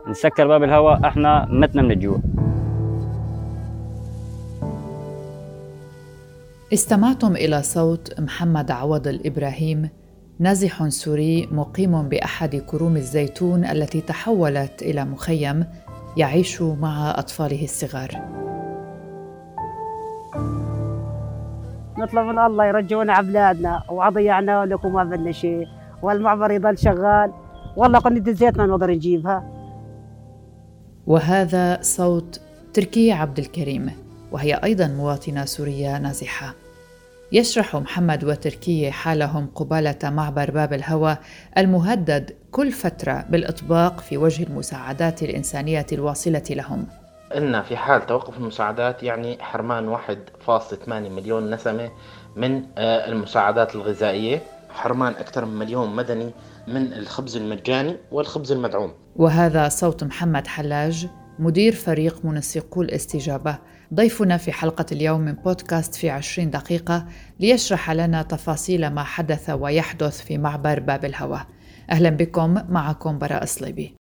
نسكر باب الهواء، احنا متنا من الجوع. استمعتم إلى صوت محمد عوض الإبراهيم، نازح سوري مقيم بأحد كروم الزيتون التي تحولت إلى مخيم يعيش مع أطفاله الصغار. نطلب من الله يرجعونا عبلادنا وعضيعنا لكم ما بدنا شيء، والمعبر يضل شغال، والله قنية الزيت ما نقدر نجيبها. وهذا صوت تركية عبد الكريم، وهي أيضاً مواطنة سورية نازحة. يشرح محمد وتركية حالهم قبالة معبر باب الهوى المهدد كل فترة بالإطباق في وجه المساعدات الإنسانية الواصلة لهم. إن في حال توقف المساعدات يعني حرمان 1.8 مليون نسمة من المساعدات الغذائية، حرمان أكثر من مليون مدني من الخبز المجاني والخبز المدعوم. وهذا صوت محمد حلاج، مدير فريق منسقو الاستجابة، ضيفنا في حلقة اليوم من بودكاست في 20 دقيقة ليشرح لنا تفاصيل ما حدث ويحدث في معبر باب الهوى. أهلا بكم، معكم براء صليبي.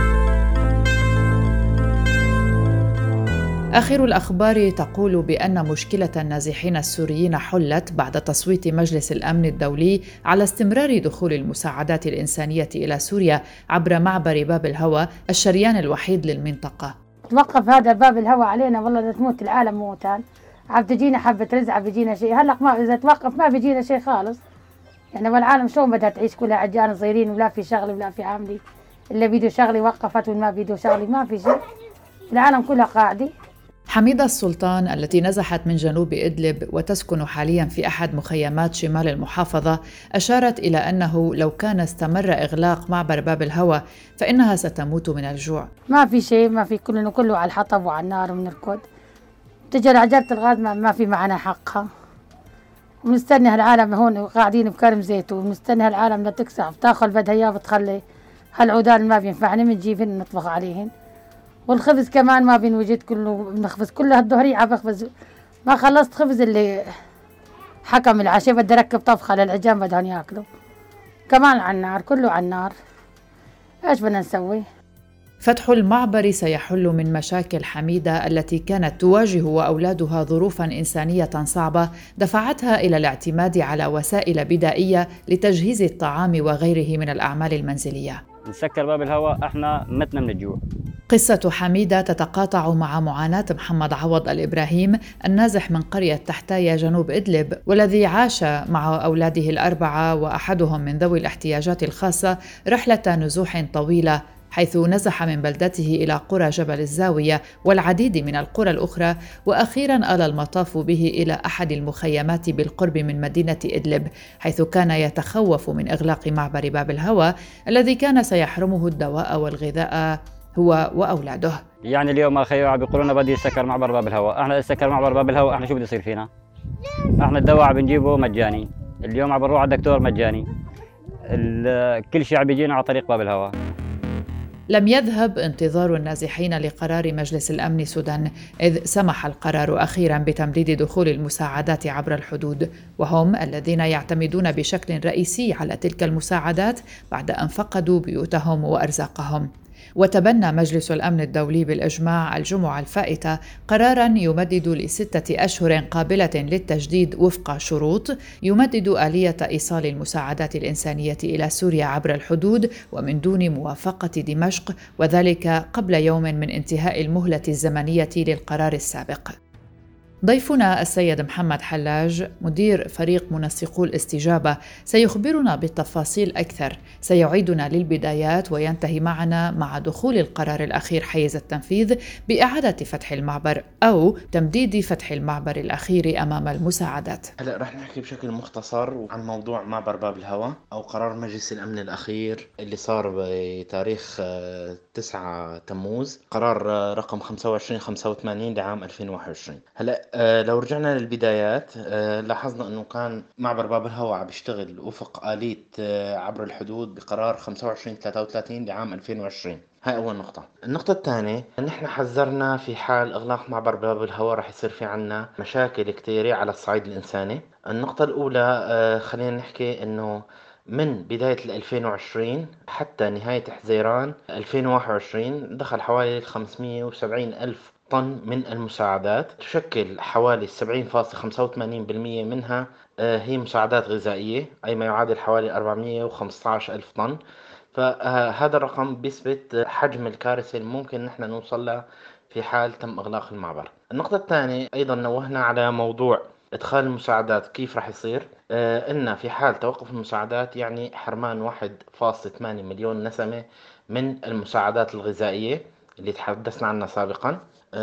آخر الأخبار تقول بأن مشكلة النازحين السوريين حلت بعد تصويت مجلس الأمن الدولي على استمرار دخول المساعدات الإنسانية إلى سوريا عبر معبر باب الهوى، الشريان الوحيد للمنطقة. توقف هذا باب الهوى علينا، والله تموت العالم موتان، عم تجينا حبة رزق، عم بيجينا شيء. هلق ما إذا توقف ما بيجينا شيء خالص يعني، والعالم شلون بدها تعيش؟ كلها عجان صغيرين ولا في شغل ولا في عاملي، اللي بيدو شغلي وقفت والما بيدو شغلي ما في شيء، العالم كلها قاعدة. حميدة السلطان التي نزحت من جنوب إدلب وتسكن حالياً في أحد مخيمات شمال المحافظة أشارت إلى أنه لو كان استمر إغلاق معبر باب الهوى فإنها ستموت من الجوع. ما في شيء، ما في، كله على الحطب وعلى النار وبنركض، تجي عجلة الغاز ما في معنا حقها، ونستنى هالعالم هون قاعدين بكرم زيتون، ونستنى هالعالم لا تكسع تاخذ بدها اياه بتخلي هالعودان ما بينفعني بنجيبهن نطبخ عليهن، والخبز كمان ما بينوجد، كله بنخبز كله هالظهرية عم بخبز، ما خلصت خبز اللي حكم العشاء بدي اركب طبخة للعجام بدهم ياكلوا، كمان على النار، كله على النار، ايش بدنا نسوي؟ فتح المعبر سيحل من مشاكل حميدة التي كانت تواجه وأولادها ظروفاً إنسانية صعبة دفعتها إلى الاعتماد على وسائل بدائية لتجهيز الطعام وغيره من الأعمال المنزلية. نسكر باب الهواء، احنا متنا من الجوع. قصة حميدة تتقاطع مع معاناة محمد عوض الإبراهيم، النازح من قرية تحتايا جنوب إدلب، والذي عاش مع أولاده الأربعة وأحدهم من ذوي الاحتياجات الخاصة رحلة نزوح طويلة، حيث نزح من بلدته إلى قرى جبل الزاوية والعديد من القرى الأخرى، وأخيراً آل المطاف به إلى أحد المخيمات بالقرب من مدينة إدلب، حيث كان يتخوف من إغلاق معبر باب الهوى الذي كان سيحرمه الدواء والغذاء هو وأولاده. يعني اليوم اخي عم بيقولوا لنا بدي يسكر معبر باب الهواء، احنا سكر معبر باب الهواء، احنا شو بده يصير فينا؟ احنا الدواء عم بنجيبه مجاني، اليوم عم بنروح على الدكتور مجاني، كل شيء عم بيجينا على طريق باب الهواء. لم يذهب انتظار النازحين لقرار مجلس الأمن السودان، إذ سمح القرار أخيراً بتمديد دخول المساعدات عبر الحدود، وهم الذين يعتمدون بشكل رئيسي على تلك المساعدات بعد أن فقدوا بيوتهم وأرزاقهم. وتبنى مجلس الأمن الدولي بالإجماع الجمعة الفائتة قراراً يمدد ل6 أشهر قابلة للتجديد وفق شروط، يمدد آلية إيصال المساعدات الإنسانية إلى سوريا عبر الحدود ومن دون موافقة دمشق، وذلك قبل يوم من انتهاء المهلة الزمنية للقرار السابق. ضيفنا السيد محمد حلاج، مدير فريق منسقو الاستجابة، سيخبرنا بالتفاصيل أكثر، سيعيدنا للبدايات وينتهي معنا مع دخول القرار الأخير حيز التنفيذ بإعادة فتح المعبر أو تمديد فتح المعبر الأخير أمام المساعدات. هلا رح نحكي بشكل مختصر عن موضوع معبر باب الهوى أو قرار مجلس الأمن الأخير اللي صار بتاريخ 9 تموز، قرار رقم 2585 لعام 2021. هلا لو رجعنا للبدايات لاحظنا أنه كان معبر باب الهوى عم بيشتغل وفق آلية عبر الحدود بقرار 2533 لعام 2020. هاي أول نقطة. النقطة الثانية، نحن حذرنا في حال إغلاق معبر باب الهوى رح يصير في عنا مشاكل كتيرة على الصعيد الإنساني. النقطة الأولى خلينا نحكي إنه من بداية 2020 حتى نهاية حزيران 2021 دخل حوالي 570 ألف طن من المساعدات، تشكل حوالي 70.85% منها هي مساعدات غذائية، أي ما يعادل حوالي 415 ألف طن. فهذا الرقم بيثبت حجم الكارثة اللي ممكن نحن نوصل لها في حال تم إغلاق المعبر. النقطة الثانية أيضا نوهنا على موضوع إدخال المساعدات كيف راح يصير. إن في حال توقف المساعدات يعني حرمان 1.8 مليون نسمة من المساعدات الغذائية اللي تحدثنا عنها سابقا.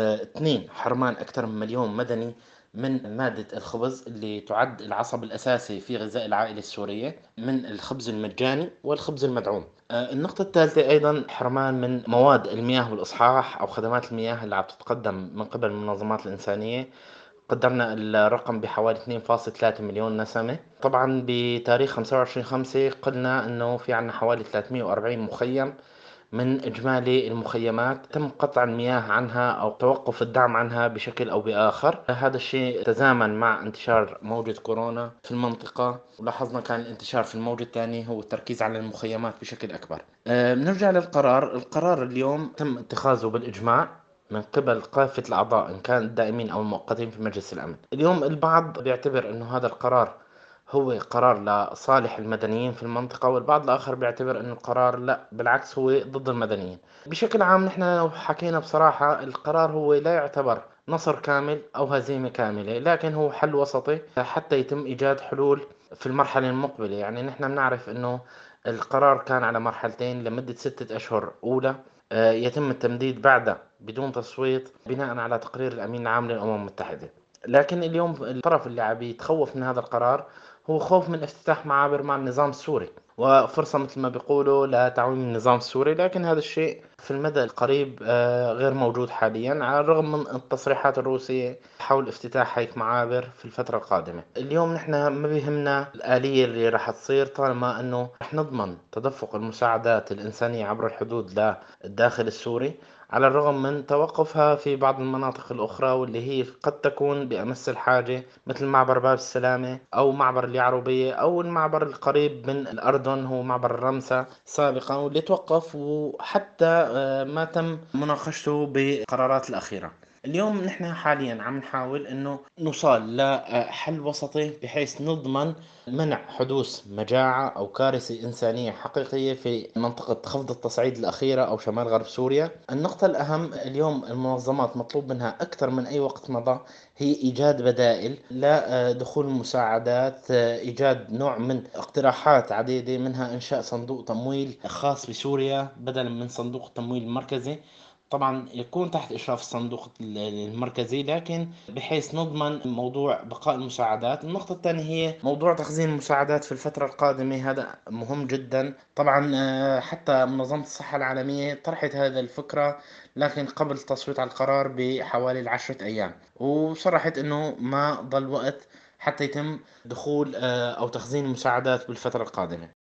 2 حرمان أكثر من مليون مدني من مادة الخبز اللي تعد العصب الأساسي في غذاء العائلة السورية، من الخبز المجاني والخبز المدعوم. النقطة الثالثة أيضا حرمان من مواد المياه والإصحاح أو خدمات المياه اللي عم تتقدم من قبل المنظمات الإنسانية. قدرنا الرقم بحوالي 2.3 مليون نسمة. طبعا بتاريخ 25/5 قلنا أنه في عنا حوالي 340 مخيم من إجمالي المخيمات تم قطع المياه عنها أو توقف الدعم عنها بشكل أو بآخر. هذا الشيء تزامن مع انتشار موجة كورونا في المنطقة، ولاحظنا كان الانتشار في الموجة الثانية هو التركيز على المخيمات بشكل أكبر. بنرجع للقرار. القرار اليوم تم اتخاذه بالإجماع من قبل كافة الأعضاء إن كان الدائمين أو المؤقتين في مجلس الأمن. اليوم البعض بيعتبر أنه هذا القرار هو قرار لصالح المدنيين في المنطقة، والبعض الآخر بيعتبر أن القرار لا بالعكس هو ضد المدنيين. بشكل عام نحن لو حكينا بصراحة القرار هو لا يعتبر نصر كامل أو هزيمة كاملة، لكن هو حل وسطي حتى يتم إيجاد حلول في المرحلة المقبلة. يعني نحن بنعرف أنه القرار كان على مرحلتين لمدة 6 أشهر أولى، يتم التمديد بعدها بدون تصويت بناء على تقرير الأمين العام للأمم المتحدة. لكن اليوم الطرف اللي عم يتخوف من هذا القرار هو خوف من افتتاح معابر مع النظام السوري، وفرصة مثل ما بيقولوا لتعويم النظام السوري. لكن هذا الشيء في المدى القريب غير موجود حاليا، على الرغم من التصريحات الروسية حول افتتاح هيك معابر في الفترة القادمة. اليوم نحن ما بيهمنا الآلية اللي راح تصير طالما أنه رح نضمن تدفق المساعدات الإنسانية عبر الحدود للداخل السوري، على الرغم من توقفها في بعض المناطق الأخرى واللي هي قد تكون بأمس الحاجة، مثل معبر باب السلامة أو معبر اليعروبية أو المعبر القريب من الأردن هو معبر الرمسة سابقا، واللي توقف وحتى ما تم مناقشته بقرارات الأخيرة. اليوم نحن حاليا عم نحاول انه نوصل لحل وسطي بحيث نضمن منع حدوث مجاعة او كارثة انسانية حقيقية في منطقة خفض التصعيد الاخيرة او شمال غرب سوريا. النقطة الاهم اليوم المنظمات مطلوب منها اكثر من اي وقت مضى هي ايجاد بدائل لدخول المساعدات، ايجاد نوع من اقتراحات عديدة، منها انشاء صندوق تمويل خاص بسوريا بدلا من صندوق التمويل المركزي، طبعا يكون تحت إشراف الصندوق المركزي، لكن بحيث نضمن موضوع بقاء المساعدات. النقطة الثانية هي موضوع تخزين المساعدات في الفترة القادمة، هذا مهم جدا. طبعا حتى منظمة الصحة العالمية طرحت هذه الفكرة لكن قبل التصويت على القرار بحوالي 10 أيام، وصرحت أنه ما ضل وقت حتى يتم دخول أو تخزين المساعدات بالفترة القادمة.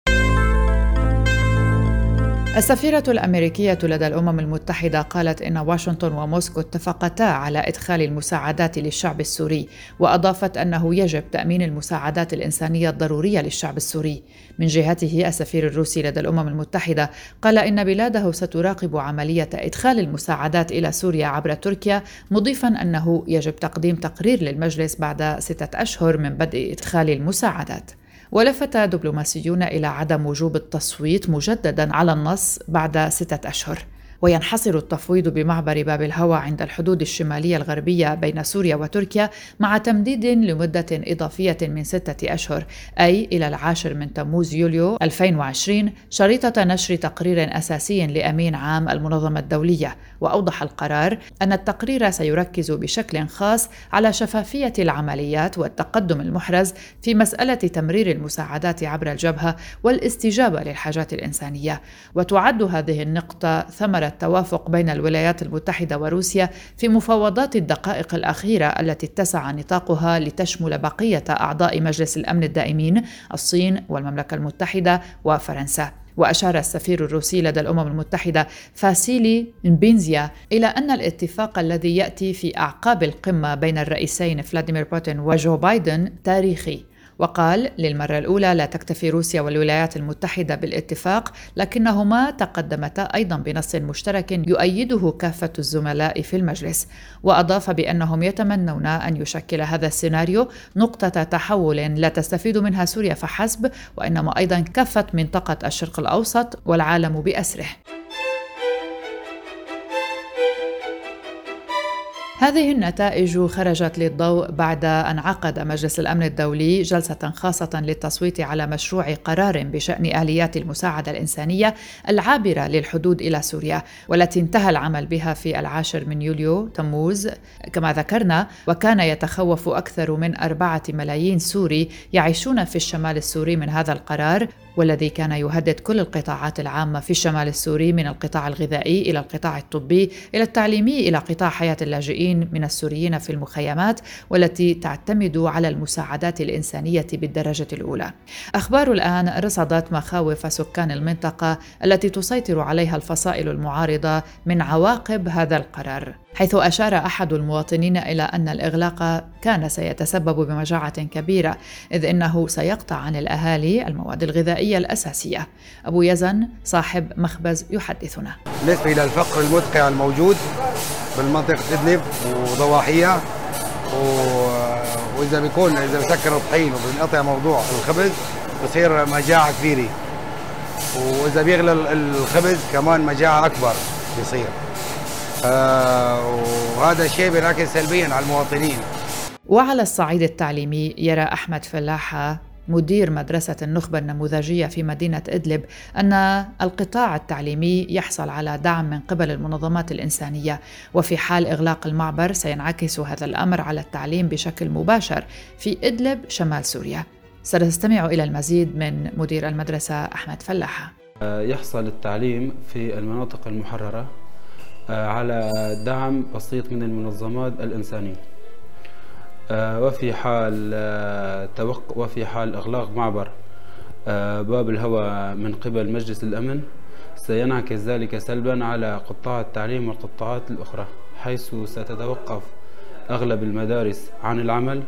السفيرة الأمريكية لدى الأمم المتحدة قالت إن واشنطن وموسكو اتفقتا على إدخال المساعدات للشعب السوري، وأضافت أنه يجب تأمين المساعدات الإنسانية الضرورية للشعب السوري. من جهته السفير الروسي لدى الأمم المتحدة قال إن بلاده ستراقب عملية إدخال المساعدات إلى سوريا عبر تركيا، مضيفاً أنه يجب تقديم تقرير للمجلس بعد 6 أشهر من بدء إدخال المساعدات. ولفت دبلوماسيون إلى عدم وجوب التصويت مجدداً على النص بعد 6 أشهر. وينحصر التفويض بمعبر باب الهوى عند الحدود الشمالية الغربية بين سوريا وتركيا، مع تمديد لمدة إضافية من 6 أشهر، أي إلى 10 تموز يوليو 2020، شريطة نشر تقرير أساسي لأمين عام المنظمة الدولية. وأوضح القرار أن التقرير سيركز بشكل خاص على شفافية العمليات والتقدم المحرز في مسألة تمرير المساعدات عبر الجبهة والاستجابة للحاجات الإنسانية. وتعد هذه النقطة ثمرة التوافق بين الولايات المتحدة وروسيا في مفاوضات الدقائق الأخيرة التي اتسع نطاقها لتشمل بقية أعضاء مجلس الأمن الدائمين، الصين والمملكة المتحدة وفرنسا. وأشار السفير الروسي لدى الأمم المتحدة فاسيلي نبينزيا إلى أن الاتفاق الذي يأتي في أعقاب القمة بين الرئيسين فلاديمير بوتين وجو بايدن تاريخي، وقال للمرة الأولى لا تكتفي روسيا والولايات المتحدة بالاتفاق، لكنهما تقدمتا أيضا بنص مشترك يؤيده كافة الزملاء في المجلس. وأضاف بأنهم يتمنون أن يشكل هذا السيناريو نقطة تحول لا تستفيد منها سوريا فحسب، وإنما أيضا كافة منطقة الشرق الأوسط والعالم بأسره. هذه النتائج خرجت للضوء بعد أن عقد مجلس الأمن الدولي جلسة خاصة للتصويت على مشروع قرار بشأن آليات المساعدة الإنسانية العابرة للحدود إلى سوريا، والتي انتهى العمل بها في 10 من يوليو تموز كما ذكرنا. وكان يتخوف أكثر من 4 ملايين سوري يعيشون في الشمال السوري من هذا القرار، والذي كان يهدد كل القطاعات العامة في الشمال السوري، من القطاع الغذائي إلى القطاع الطبي إلى التعليمي إلى قطاع حياة اللاجئين من السوريين في المخيمات، والتي تعتمد على المساعدات الإنسانية بالدرجة الأولى. أخبار الآن رصدت مخاوف سكان المنطقة التي تسيطر عليها الفصائل المعارضة من عواقب هذا القرار، حيث أشار أحد المواطنين إلى أن الإغلاق كان سيتسبب بمجاعة كبيرة، إذ إنه سيقطع عن الأهالي المواد الغذائية الأساسية. أبو يزن صاحب مخبز يحدثنا. بالنسبة إلى الفقر المدقع الموجود بالمنطقة إدلب وضواحيها، وإذا بسكر الطحين وبنقطع موضوع الخبز بصير مجاعة كبيرة، وإذا بيغلى الخبز كمان مجاعة أكبر بيصير. وهذا الشيء بينعكس سلبيا على المواطنين. وعلى الصعيد التعليمي يرى أحمد فلاحة مدير مدرسة النخبة النموذجية في مدينة إدلب أن القطاع التعليمي يحصل على دعم من قبل المنظمات الإنسانية، وفي حال إغلاق المعبر سينعكس هذا الأمر على التعليم بشكل مباشر في إدلب شمال سوريا. سنستمع إلى المزيد من مدير المدرسة أحمد فلاحة. يحصل التعليم في المناطق المحررة على دعم بسيط من المنظمات الإنسانية، وفي حال إغلاق معبر باب الهوى من قبل مجلس الأمن سينعكس ذلك سلبا على قطاع التعليم والقطاعات الأخرى، حيث ستتوقف أغلب المدارس عن العمل،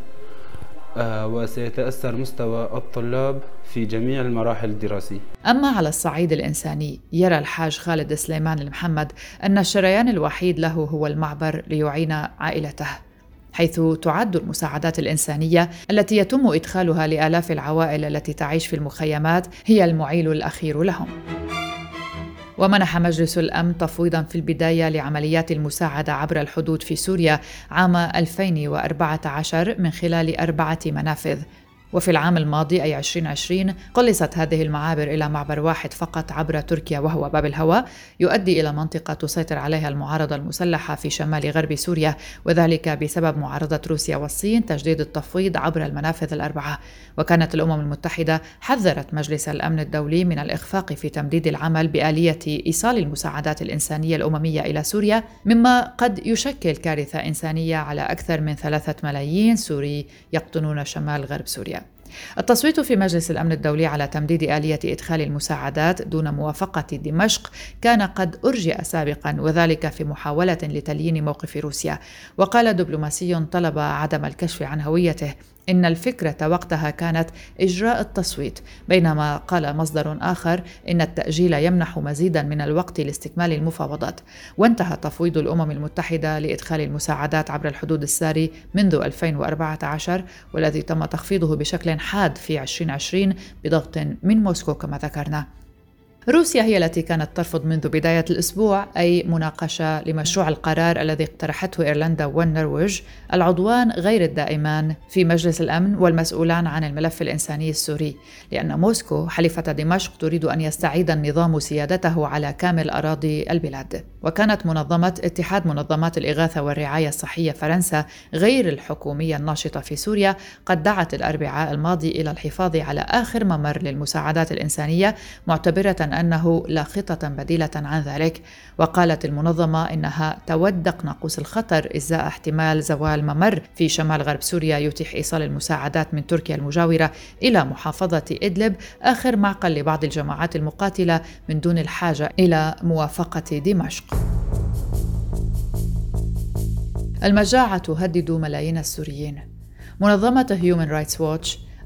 وسيتأثر مستوى الطلاب في جميع المراحل الدراسية. أما على الصعيد الإنساني يرى الحاج خالد سليمان المحمد أن الشريان الوحيد له هو المعبر ليعين عائلته، حيث تعد المساعدات الإنسانية التي يتم إدخالها لآلاف العوائل التي تعيش في المخيمات هي المعيل الأخير لهم. ومنح مجلس الأمن تفويضاً في البداية لعمليات المساعدة عبر الحدود في سوريا عام 2014 من خلال 4 منافذ، وفي العام الماضي أي 2020 قلصت هذه المعابر إلى معبر واحد فقط عبر تركيا وهو باب الهوى، يؤدي إلى منطقة تسيطر عليها المعارضة المسلحة في شمال غرب سوريا، وذلك بسبب معارضة روسيا والصين تجديد التفويض عبر المنافذ ال4. وكانت الأمم المتحدة حذرت مجلس الأمن الدولي من الإخفاق في تمديد العمل بآلية إيصال المساعدات الإنسانية الأممية إلى سوريا، مما قد يشكل كارثة إنسانية على أكثر من 3 ملايين سوري يقطنون شمال غرب سوريا. التصويت في مجلس الأمن الدولي على تمديد آلية إدخال المساعدات دون موافقة دمشق كان قد أرجئ سابقا، وذلك في محاولة لتليين موقف روسيا. وقال دبلوماسي طلب عدم الكشف عن هويته إن الفكرة وقتها كانت إجراء التصويت، بينما قال مصدر آخر إن التأجيل يمنح مزيدا من الوقت لاستكمال المفاوضات. وانتهى تفويض الأمم المتحدة لإدخال المساعدات عبر الحدود الساري منذ 2014، والذي تم تخفيضه بشكل حاد في 2020 بضغط من موسكو كما ذكرنا. روسيا هي التي كانت ترفض منذ بداية الأسبوع أي مناقشة لمشروع القرار الذي اقترحته إيرلندا والنرويج العضوان غير الدائمان في مجلس الأمن والمسؤولان عن الملف الإنساني السوري، لأن موسكو حليفة دمشق تريد أن يستعيد النظام سيادته على كامل أراضي البلاد. وكانت منظمة اتحاد منظمات الإغاثة والرعاية الصحية فرنسا غير الحكومية الناشطة في سوريا قد دعت الأربعاء الماضي إلى الحفاظ على آخر ممر للمساعدات الإنسانية، معتبرة أنه لا خطة بديلة عن ذلك. وقالت المنظمة إنها تود ناقوس الخطر إزاء احتمال زوال ممر في شمال غرب سوريا يتيح إيصال المساعدات من تركيا المجاورة إلى محافظة إدلب، آخر معقل لبعض الجماعات المقاتلة من دون الحاجة إلى موافقة دمشق. المجاعة تهدد ملايين السوريين. منظمة Human Rights Watch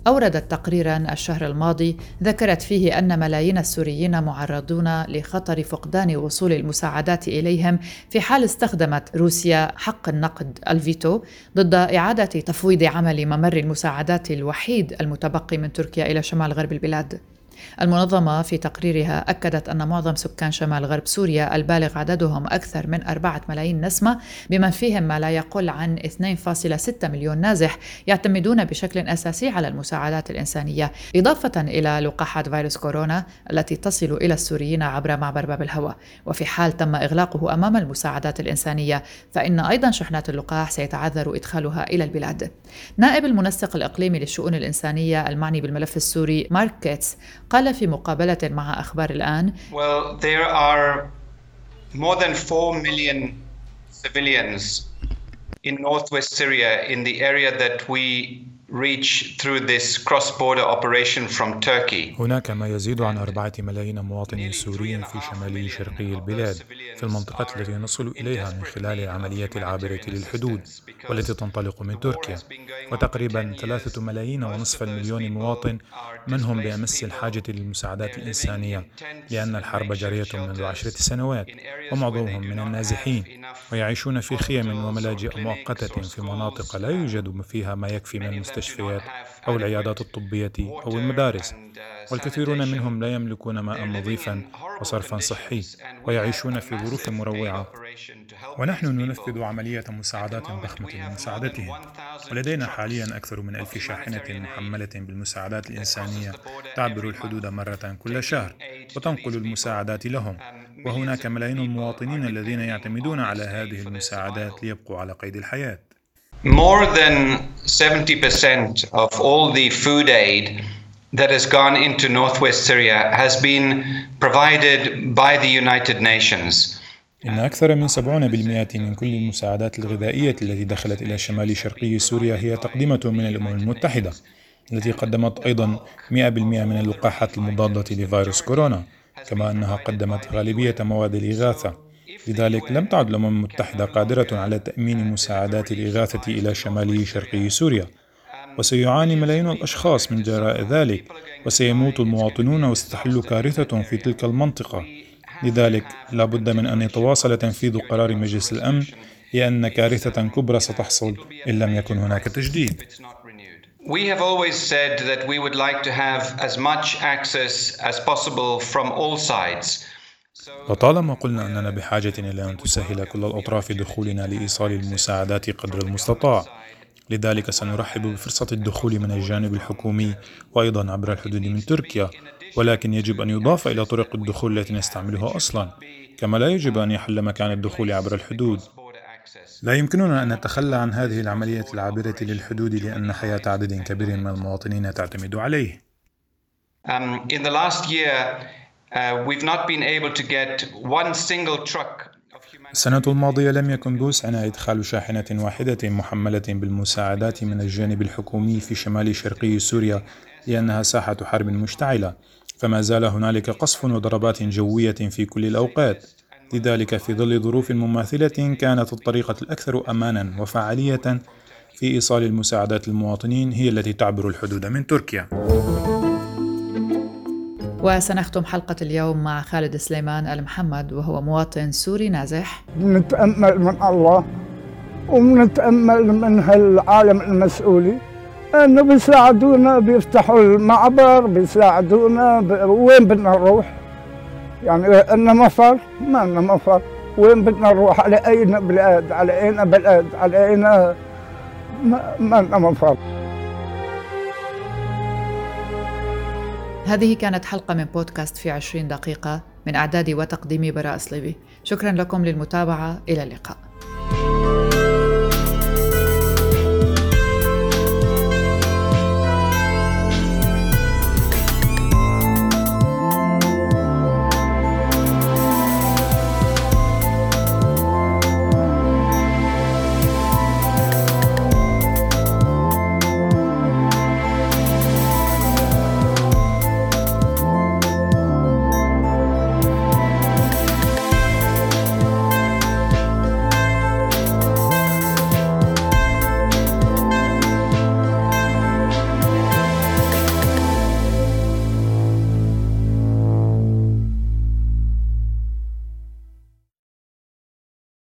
أوردت تقريراً الشهر الماضي ذكرت فيه أن ملايين السوريين معرضون لخطر فقدان وصول المساعدات إليهم في حال استخدمت روسيا حق النقد الفيتو ضد إعادة تفويض عمل ممر المساعدات الوحيد المتبقي من تركيا إلى شمال غرب البلاد. المنظمة في تقريرها أكدت أن معظم سكان شمال غرب سوريا البالغ عددهم أكثر من 4 ملايين نسمة بمن فيهم ما لا يقل عن 2.6 مليون نازح يعتمدون بشكل أساسي على المساعدات الإنسانية، إضافة إلى لقاحات فيروس كورونا التي تصل إلى السوريين عبر معبر باب الهوى. وفي حال تم إغلاقه أمام المساعدات الإنسانية فإن أيضا شحنات اللقاح سيتعذر إدخالها إلى البلاد. نائب المنسق الإقليمي للشؤون الإنسانية المعني بالملف السوري مارك كيتس قال في مقابلة مع أخبار الآن: Well, there are more than 4 million civilians in northwest Syria in the area that we reach through this cross-border operation from Turkey. هناك ما يزيد عن 4 ملايين مواطن سوري في شمال شرقي البلاد في المنطقة التي نصل إليها من خلال العملية العابرة للحدود والتي تنطلق من تركيا، وتقريبا 3.5 مليون مواطن منهم بأمس الحاجة للمساعدات الإنسانية، لأن الحرب جارية منذ 10 سنوات ومعظمهم من النازحين ويعيشون في خيم وملاجئ مؤقتة في مناطق لا يوجد فيها ما يكفي من المستشفيات أو العيادات الطبية أو المدارس، والكثيرون منهم لا يملكون ماء نظيفا وصرفا صحي ويعيشون في ظروف مروعة. ونحن ننفذ عملية مساعدات ضخمة لمساعدتهم، ولدينا حاليا أكثر من 1000 شاحنة محملة بالمساعدات الإنسانية تعبر الحدود مرة كل شهر وتنقل المساعدات لهم، وهناك ملايين المواطنين الذين يعتمدون على هذه المساعدات ليبقوا على قيد الحياة. More than 70% of all the food aid that has gone into northwest Syria has been provided by the United Nations. إن أكثر من 70% من كل المساعدات الغذائية التي دخلت إلى شمال شرقي سوريا هي تقدمة من الأمم المتحدة، التي قدمت أيضا 100% من اللقاحات المضادة لفيروس كورونا، كما أنها قدمت غالبية مواد الإغاثة. لذلك لم تعد الأمم المتحدة قادرة على تأمين مساعدات الإغاثة إلى شمال شرقي سوريا، وسيعاني ملايين الأشخاص من جراء ذلك، وسيموت المواطنون وستحل كارثة في تلك المنطقة. لذلك لا بد من أن يتواصل تنفيذ قرار مجلس الأمن، لأن كارثة كبرى ستحصل إن لم يكن هناك تجديد. We have always said that we would like to have as much access as possible from all sides. وطالما قلنا أننا بحاجة إلى أن تسهل كل الأطراف دخولنا لإيصال المساعدات قدر المستطاع، لذلك سنرحب بفرصة الدخول من الجانب الحكومي وأيضا عبر الحدود من تركيا، ولكن يجب أن يضاف إلى طرق الدخول التي نستعملها أصلا، كما لا يجب أن يحل مكان الدخول عبر الحدود. لا يمكننا أن نتخلى عن هذه العملية العابرة للحدود لأن حياة عدد كبير من المواطنين تعتمد عليه. In the last year, we've not been able to get one single truck. السنة الماضية لم يكن بوسعنا إدخال شاحنة واحدة محملة بالمساعدات من الجانب الحكومي في شمال شرقي سوريا لأنها ساحة حرب مشتعلة، فما زال هنالك قصف وضربات جوية في كل الأوقات. لذلك في ظل ظروف مماثلة كانت الطريقة الأكثر أمانا وفعالية في إيصال المساعدات للمواطنين هي التي تعبر الحدود من تركيا. وسنختم حلقة اليوم مع خالد سليمان المحمد وهو مواطن سوري نازح. نتأمل من الله ونتأمل من هالعالم المسؤولي أنه بيساعدونا، بيفتحوا المعبر، بيساعدونا. وين بدنا نروح؟ يعني أننا مفر؟ ما لنا مفر. وين بدنا نروح؟ على أي بلاد؟ على أين بلد؟ على أين؟ ما لنا مفر. هذه كانت حلقة من بودكاست في 20 دقيقة من إعداد وتقديم براء صليبي. شكرا لكم للمتابعة، إلى اللقاء.